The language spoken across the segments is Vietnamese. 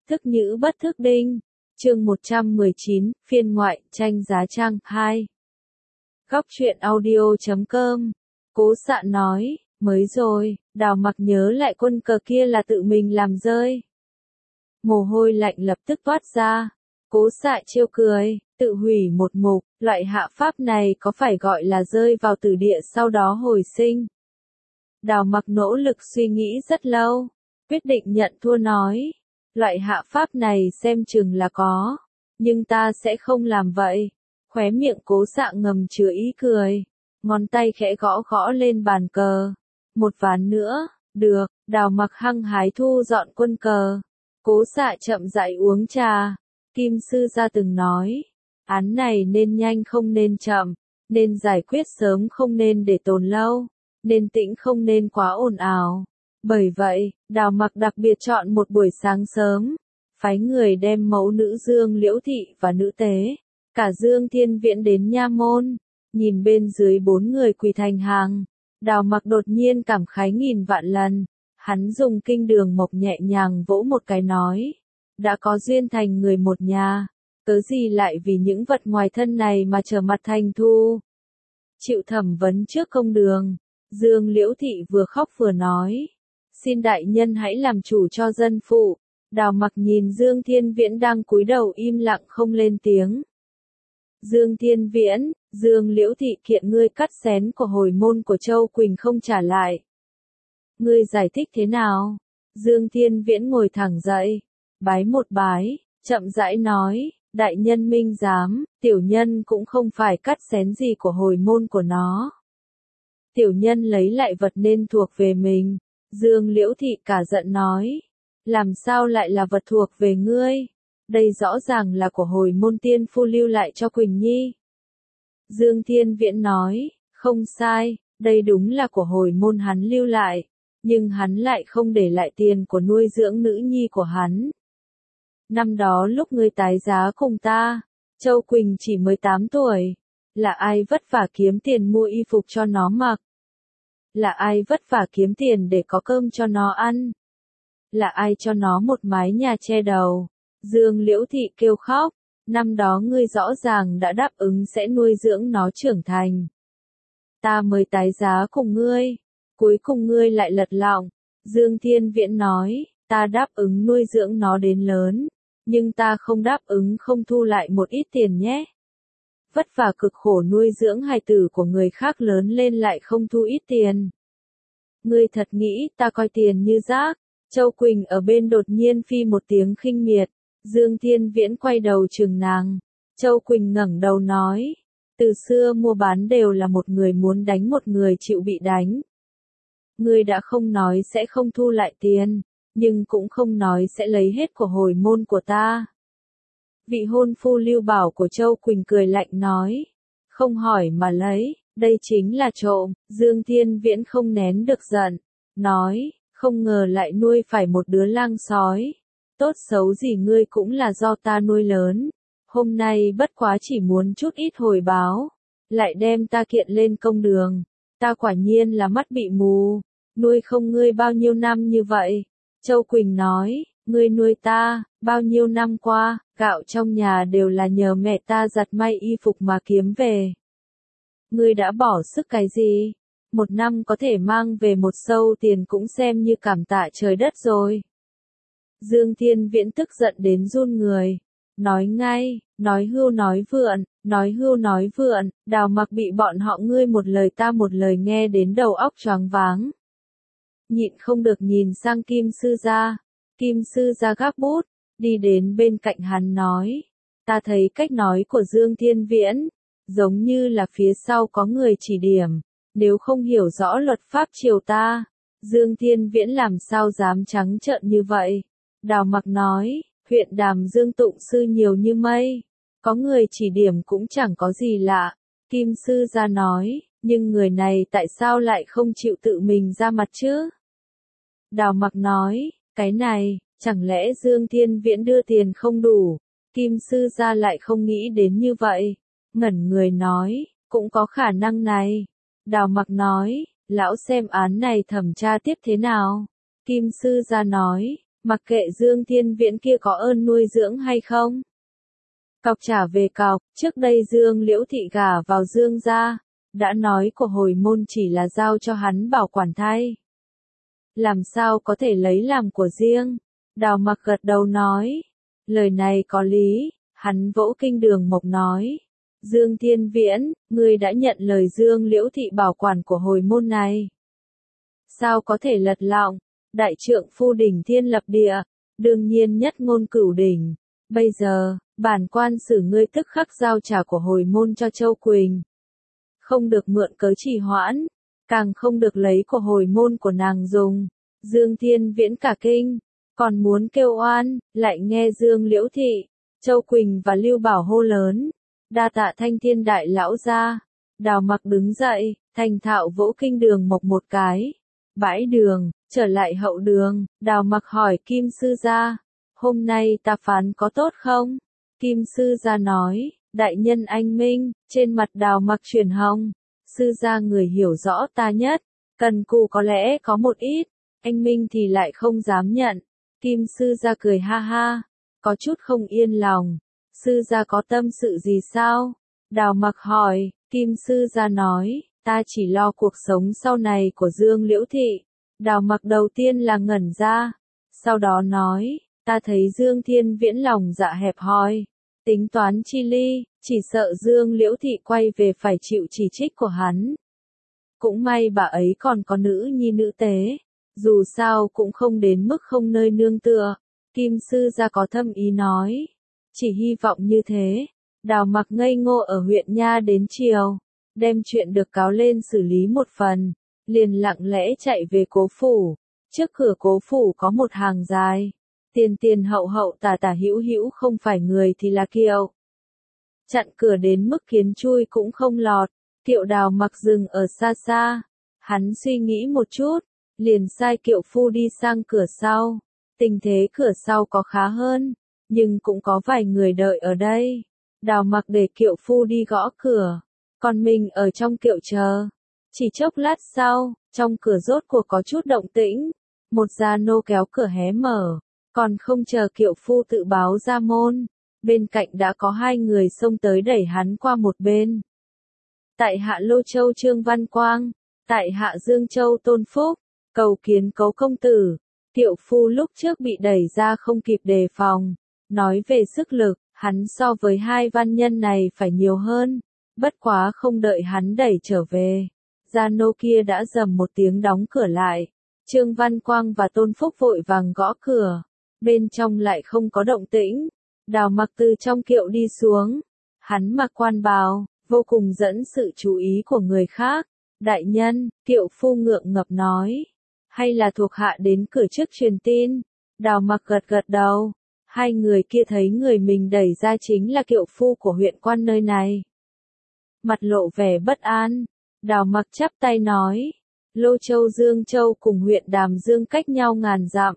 Thức nhữ bất thức đinh. Chương 119, phiên ngoại, tranh giá trang 2. Góc truyện audio.com. Cố Xạ nói, mới rồi, Đào Mặc nhớ lại quân cờ kia là tự mình làm rơi. Mồ hôi lạnh lập tức toát ra. Cố Xạ trêu cười, tự hủy một mục, loại hạ pháp này có phải gọi là rơi vào tử địa sau đó hồi sinh. Đào Mặc nỗ lực suy nghĩ rất lâu, quyết định nhận thua nói. Loại hạ pháp này xem chừng là có, nhưng ta sẽ không làm vậy. Khóe miệng Cố Xạ ngầm chứa ý cười, ngón tay khẽ gõ gõ lên bàn cờ. Một ván nữa, được, Đào Mặc hăng hái thu dọn quân cờ. Cố Xạ chậm rãi uống trà. Kim sư gia từng nói, án này nên nhanh không nên chậm, nên giải quyết sớm không nên để tồn lâu, nên tĩnh không nên quá ồn ào. Bởi vậy, Đào Mặc đặc biệt chọn một buổi sáng sớm, phái người đem mẫu nữ Dương Liễu Thị và nữ tế, cả Dương Thiên Viễn đến nha môn. Nhìn bên dưới 4 người quỳ thành hàng, Đào Mặc đột nhiên cảm khái nghìn vạn lần. Hắn dùng kinh đường mộc nhẹ nhàng vỗ một cái nói, đã có duyên thành người một nhà, cớ gì lại vì những vật ngoài thân này mà trở mặt thành thù. Chịu thẩm vấn trước công đường, Dương Liễu Thị vừa khóc vừa nói, xin đại nhân hãy làm chủ cho dân phụ. Đào Mặc nhìn Dương Thiên Viễn đang cúi đầu im lặng không lên tiếng. Dương Thiên Viễn, Dương Liễu Thị kiện ngươi cắt xén của hồi môn của Châu Quỳnh không trả lại. Ngươi giải thích thế nào? Dương Thiên Viễn ngồi thẳng dậy, bái một bái, chậm rãi nói, đại nhân minh giám, tiểu nhân cũng không phải cắt xén gì của hồi môn của nó. Tiểu nhân lấy lại vật nên thuộc về mình. Dương Liễu Thị cả giận nói, làm sao lại là vật thuộc về ngươi? Đây rõ ràng là của hồi môn tiên phu lưu lại cho Quỳnh Nhi. Dương Thiên Viễn nói, không sai, đây đúng là của hồi môn hắn lưu lại, nhưng hắn lại không để lại tiền của nuôi dưỡng nữ nhi của hắn. Năm đó lúc ngươi tái giá cùng ta, Châu Quỳnh chỉ 18 tuổi, là ai vất vả kiếm tiền mua y phục cho nó mặc? Là ai vất vả kiếm tiền để có cơm cho nó ăn? Là ai cho nó một mái nhà che đầu? Dương Liễu Thị kêu khóc, năm đó ngươi rõ ràng đã đáp ứng sẽ nuôi dưỡng nó trưởng thành. Ta mới tái giá cùng ngươi, cuối cùng ngươi lại lật lọng. Dương Thiên Viễn nói, ta đáp ứng nuôi dưỡng nó đến lớn, nhưng ta không đáp ứng không thu lại một ít tiền nhé. Vất vả cực khổ nuôi dưỡng hài tử của người khác lớn lên lại không thu ít tiền. Ngươi thật nghĩ ta coi tiền như rác? Châu Quỳnh ở bên đột nhiên phi một tiếng khinh miệt. Dương Thiên Viễn quay đầu trừng nàng. Châu Quỳnh ngẩng đầu nói, từ xưa mua bán đều là một người muốn đánh một người chịu bị đánh. Ngươi đã không nói sẽ không thu lại tiền, nhưng cũng không nói sẽ lấy hết của hồi môn của ta. Vị hôn phu Lưu Bảo của Châu Quỳnh cười lạnh nói, không hỏi mà lấy, đây chính là trộm. Dương Thiên Viễn không nén được giận, nói, không ngờ lại nuôi phải một đứa lang sói. Tốt xấu gì ngươi cũng là do ta nuôi lớn, hôm nay bất quá chỉ muốn chút ít hồi báo, lại đem ta kiện lên công đường, ta quả nhiên là mắt bị mù, nuôi không ngươi bao nhiêu năm như vậy. Châu Quỳnh nói, ngươi nuôi ta, bao nhiêu năm qua, gạo trong nhà đều là nhờ mẹ ta giặt may y phục mà kiếm về. Ngươi đã bỏ sức cái gì? Một năm có thể mang về một xâu tiền cũng xem như cảm tạ trời đất rồi. Dương Thiên Viễn tức giận đến run người, nói ngay, nói hưu nói vượn, nói hưu nói vượn. Đào Mặc bị bọn họ ngươi một lời ta một lời nghe đến đầu óc choáng váng. Nhịn không được nhìn sang Kim sư gia. Kim sư gia gác bút, đi đến bên cạnh hắn nói, ta thấy cách nói của Dương Thiên Viễn, giống như là phía sau có người chỉ điểm, nếu không hiểu rõ luật pháp triều ta, Dương Thiên Viễn làm sao dám trắng trợn như vậy. Đào Mặc nói, huyện Đàm Dương tụng sư nhiều như mây, có người chỉ điểm cũng chẳng có gì lạ. Kim sư gia nói, nhưng người này tại sao lại không chịu tự mình ra mặt chứ? Đào Mặc nói, cái này, chẳng lẽ Dương Thiên Viễn đưa tiền không đủ? Kim sư gia lại không nghĩ đến như vậy, ngẩn người nói, cũng có khả năng này. Đào Mặc nói, lão xem án này thẩm tra tiếp thế nào? Kim sư gia nói, Mặc kệ Dương Thiên Viễn kia có ơn nuôi dưỡng hay không. Cọc trả về cọc, trước đây Dương Liễu Thị gả vào Dương gia, đã nói của hồi môn chỉ là giao cho hắn bảo quản thay. Làm sao có thể lấy làm của riêng? Đào Mặc gật đầu nói. Lời này có lý, hắn vỗ Kinh Đường Mộc nói. Dương Thiên Viễn, ngươi đã nhận lời Dương Liễu Thị bảo quản của hồi môn này. Sao có thể lật lọng? Đại trượng phu đỉnh thiên lập địa, đương nhiên nhất ngôn cửu đỉnh. Bây giờ, bản quan xử ngươi tức khắc giao trả của hồi môn cho Châu Quỳnh. Không được mượn cớ trì hoãn, càng không được lấy của hồi môn của nàng dùng. Dương Thiên Viễn cả kinh, còn muốn kêu oan, lại nghe Dương Liễu Thị, Châu Quỳnh và Lưu Bảo hô lớn. Đa tạ Thanh Thiên đại lão gia. Đào Mặc đứng dậy, thành thạo vỗ Kinh Đường Mộc một cái. Bãi đường, trở lại hậu đường, Đào Mặc hỏi Kim sư gia, hôm nay ta phán có tốt không? Kim sư gia nói, đại nhân anh minh. Trên mặt Đào Mặc chuyển hồng. Sư gia người hiểu rõ ta nhất, cần cù có lẽ có một ít, anh minh thì lại không dám nhận. Kim sư gia cười ha ha, có chút không yên lòng. Sư gia có tâm sự gì sao? Đào Mặc hỏi. Kim sư gia nói, ta chỉ lo cuộc sống sau này của Dương Liễu Thị. Đào Mặc đầu tiên là ngẩn ra, sau đó nói, ta thấy Dương Thiên Viễn lòng dạ hẹp hòi, tính toán chi ly, chỉ sợ Dương Liễu Thị quay về phải chịu chỉ trích của hắn. Cũng may bà ấy còn có nữ nhi nữ tế, dù sao cũng không đến mức không nơi nương tựa. Kim sư gia có thâm ý nói, chỉ hy vọng như thế. Đào Mặc ngây ngô ở huyện Nha đến chiều, đem chuyện được cáo lên xử lý một phần, liền lặng lẽ chạy về Cố phủ. Trước cửa Cố phủ có một hàng dài, tiền tiền hậu hậu tả tả hữu hữu, không phải người thì là kiệu. Chặn cửa đến mức kiến chui cũng không lọt. Kiệu Đào Mặc dừng ở xa xa, hắn suy nghĩ một chút, liền sai kiệu phu đi sang cửa sau. Tình thế cửa sau có khá hơn, nhưng cũng có vài người đợi ở đây. Đào Mặc để kiệu phu đi gõ cửa, còn mình ở trong kiệu chờ. Chỉ chốc lát sau, trong cửa rốt cuộc có chút động tĩnh, một gia nô kéo cửa hé mở, còn không chờ kiệu phu tự báo ra môn, bên cạnh đã có hai người xông tới đẩy hắn qua một bên. Tại hạ Lô Châu Trương Văn Quang, tại hạ Dương Châu Tôn Phúc, cầu kiến Cố công tử. Kiệu phu lúc trước bị đẩy ra không kịp đề phòng, nói về sức lực, hắn so với hai văn nhân này phải nhiều hơn, bất quá không đợi hắn đẩy trở về. Gia nô kia đã rầm một tiếng đóng cửa lại. Trương Văn Quang và Tôn Phúc vội vàng gõ cửa, bên trong lại không có động tĩnh. Đào Mặc từ trong kiệu đi xuống, hắn mặc quan bào, vô cùng dẫn sự chú ý của người khác. Đại nhân, kiệu phu ngượng ngập nói, hay là thuộc hạ đến cửa trước truyền tin. Đào Mặc gật gật đầu. Hai người kia thấy người mình đẩy ra chính là kiệu phu của huyện quan nơi này, mặt lộ vẻ bất an. Đào Mặc chắp tay nói, Lô Châu Dương Châu cùng huyện Đàm Dương cách nhau ngàn dặm.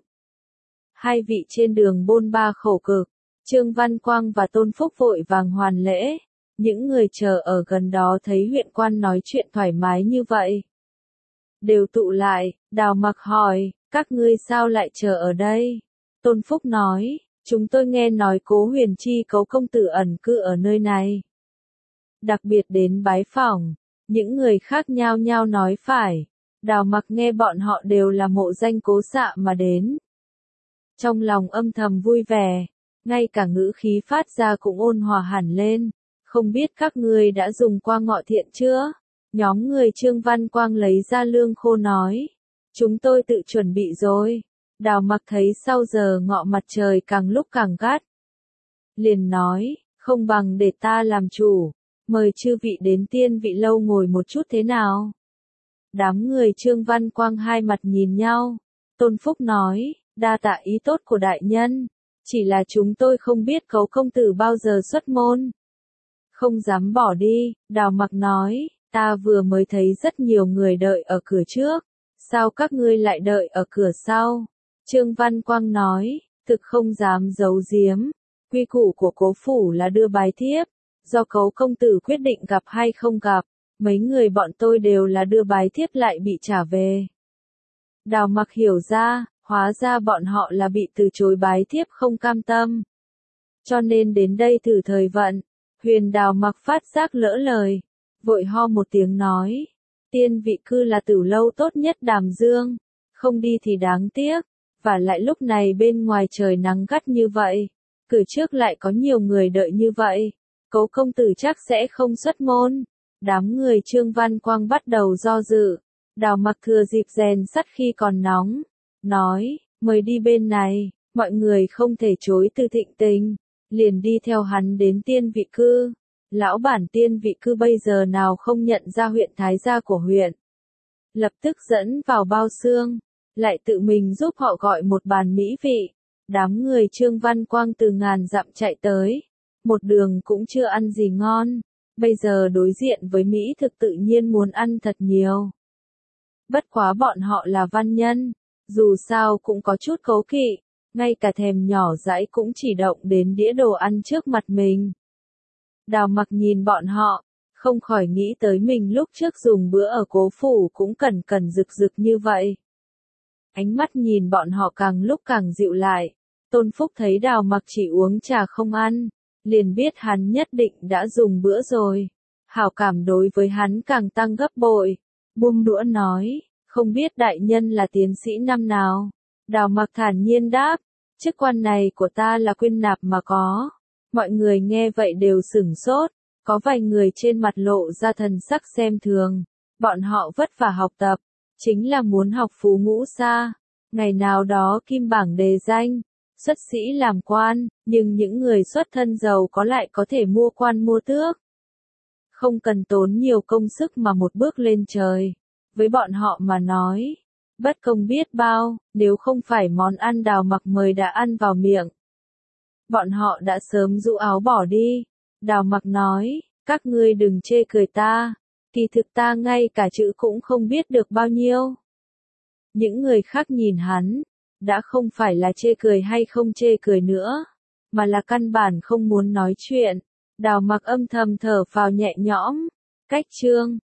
Hai vị trên đường bôn ba khổ cực. Trương Văn Quang và Tôn Phúc vội vàng hoàn lễ. Những người chờ ở gần đó thấy huyện quan nói chuyện thoải mái như vậy, đều tụ lại. Đào Mặc hỏi, các ngươi sao lại chờ ở đây? Tôn Phúc nói, chúng tôi nghe nói Cố Huyền Chi Cố công tử ẩn cư ở nơi này, đặc biệt đến bái phỏng. Những người khác nhao nhao nói phải. Đào Mặc nghe bọn họ đều là mộ danh Cố xạ mà đến, trong lòng âm thầm vui vẻ, ngay cả ngữ khí phát ra cũng ôn hòa hẳn lên. Không biết các ngươi đã dùng qua ngọ thiện chưa? Nhóm người Trương Văn Quang lấy ra lương khô nói, chúng tôi tự chuẩn bị rồi. Đào Mặc thấy sau giờ ngọ mặt trời càng lúc càng gắt, liền nói, không bằng để ta làm chủ, mời chư vị đến Tiên Vị lâu ngồi một chút thế nào? Đám người Trương Văn Quang hai mặt nhìn nhau. Tôn Phúc nói, đa tạ ý tốt của đại nhân, chỉ là chúng tôi không biết Cố công tử bao giờ xuất môn, không dám bỏ đi. Đào Mặc nói, ta vừa mới thấy rất nhiều người đợi ở cửa trước, sao các ngươi lại đợi ở cửa sau? Trương Văn Quang nói, thực không dám giấu giếm, quy củ của Cố phủ là đưa bái thiếp, do Cố công tử quyết định gặp hay không gặp, mấy người bọn tôi đều là đưa bái thiếp lại bị trả về. Đào Mặc hiểu ra, Hóa ra bọn họ là bị từ chối bái thiếp không cam tâm. Cho nên đến đây thử thời vận. Huyền Đào Mặc phát giác lỡ lời, vội ho một tiếng nói, tiên vị cư là tử lâu tốt nhất Đàm Dương, không đi thì đáng tiếc, và lại lúc này bên ngoài trời nắng gắt như vậy, cử trước lại có nhiều người đợi như vậy, Cố công tử chắc sẽ không xuất môn. Đám người Trương Văn Quang bắt đầu do dự, Đào Mặc thừa dịp rèn sắt khi còn nóng, nói, mời đi bên này, mọi người không thể chối từ Thịnh Tình, liền đi theo hắn đến tiên vị cư. Lão bản tiên vị cư bây giờ nào không nhận ra huyện Thái Gia của huyện. Lập tức dẫn vào bao xương, lại tự mình giúp họ gọi một bàn mỹ vị. Đám người Trương Văn Quang từ ngàn dặm chạy tới, một đường cũng chưa ăn gì ngon, bây giờ đối diện với mỹ thực tự nhiên muốn ăn thật nhiều. Bất quá bọn họ là văn nhân, dù sao cũng có chút cố kỵ, ngay cả thèm nhỏ dãi cũng chỉ động đến đĩa đồ ăn trước mặt mình. Đào Mặc nhìn bọn họ, không khỏi nghĩ tới mình lúc trước dùng bữa ở Cố phủ cũng cẩn cẩn rực rực như vậy. Ánh mắt nhìn bọn họ càng lúc càng dịu lại, Tôn Phúc thấy Đào Mặc chỉ uống trà không ăn, liền biết hắn nhất định đã dùng bữa rồi. Hảo cảm đối với hắn càng tăng gấp bội, buông đũa nói, không biết đại nhân là tiến sĩ năm nào. Đào Mặc thản nhiên đáp, chức quan này của ta là quyên nạp mà có. Mọi người nghe vậy đều sửng sốt, có vài người trên mặt lộ ra thần sắc xem thường, bọn họ vất vả học tập, chính là muốn học phú ngũ xa, ngày nào đó kim bảng đề danh, xuất sĩ làm quan, nhưng những người xuất thân giàu có lại có thể mua quan mua tước. Không cần tốn nhiều công sức mà một bước lên trời, với bọn họ mà nói, bất công biết bao, nếu không phải món ăn Đào Mặc mời đã ăn vào miệng. Bọn họ đã sớm rũ áo bỏ đi. Đào Mặc nói, các ngươi đừng chê cười ta, kỳ thực ta ngay cả chữ cũng không biết được bao nhiêu. Những người khác nhìn hắn, đã không phải là chê cười hay không chê cười nữa, mà là căn bản không muốn nói chuyện. Đào Mặc âm thầm thở phào nhẹ nhõm, cách chương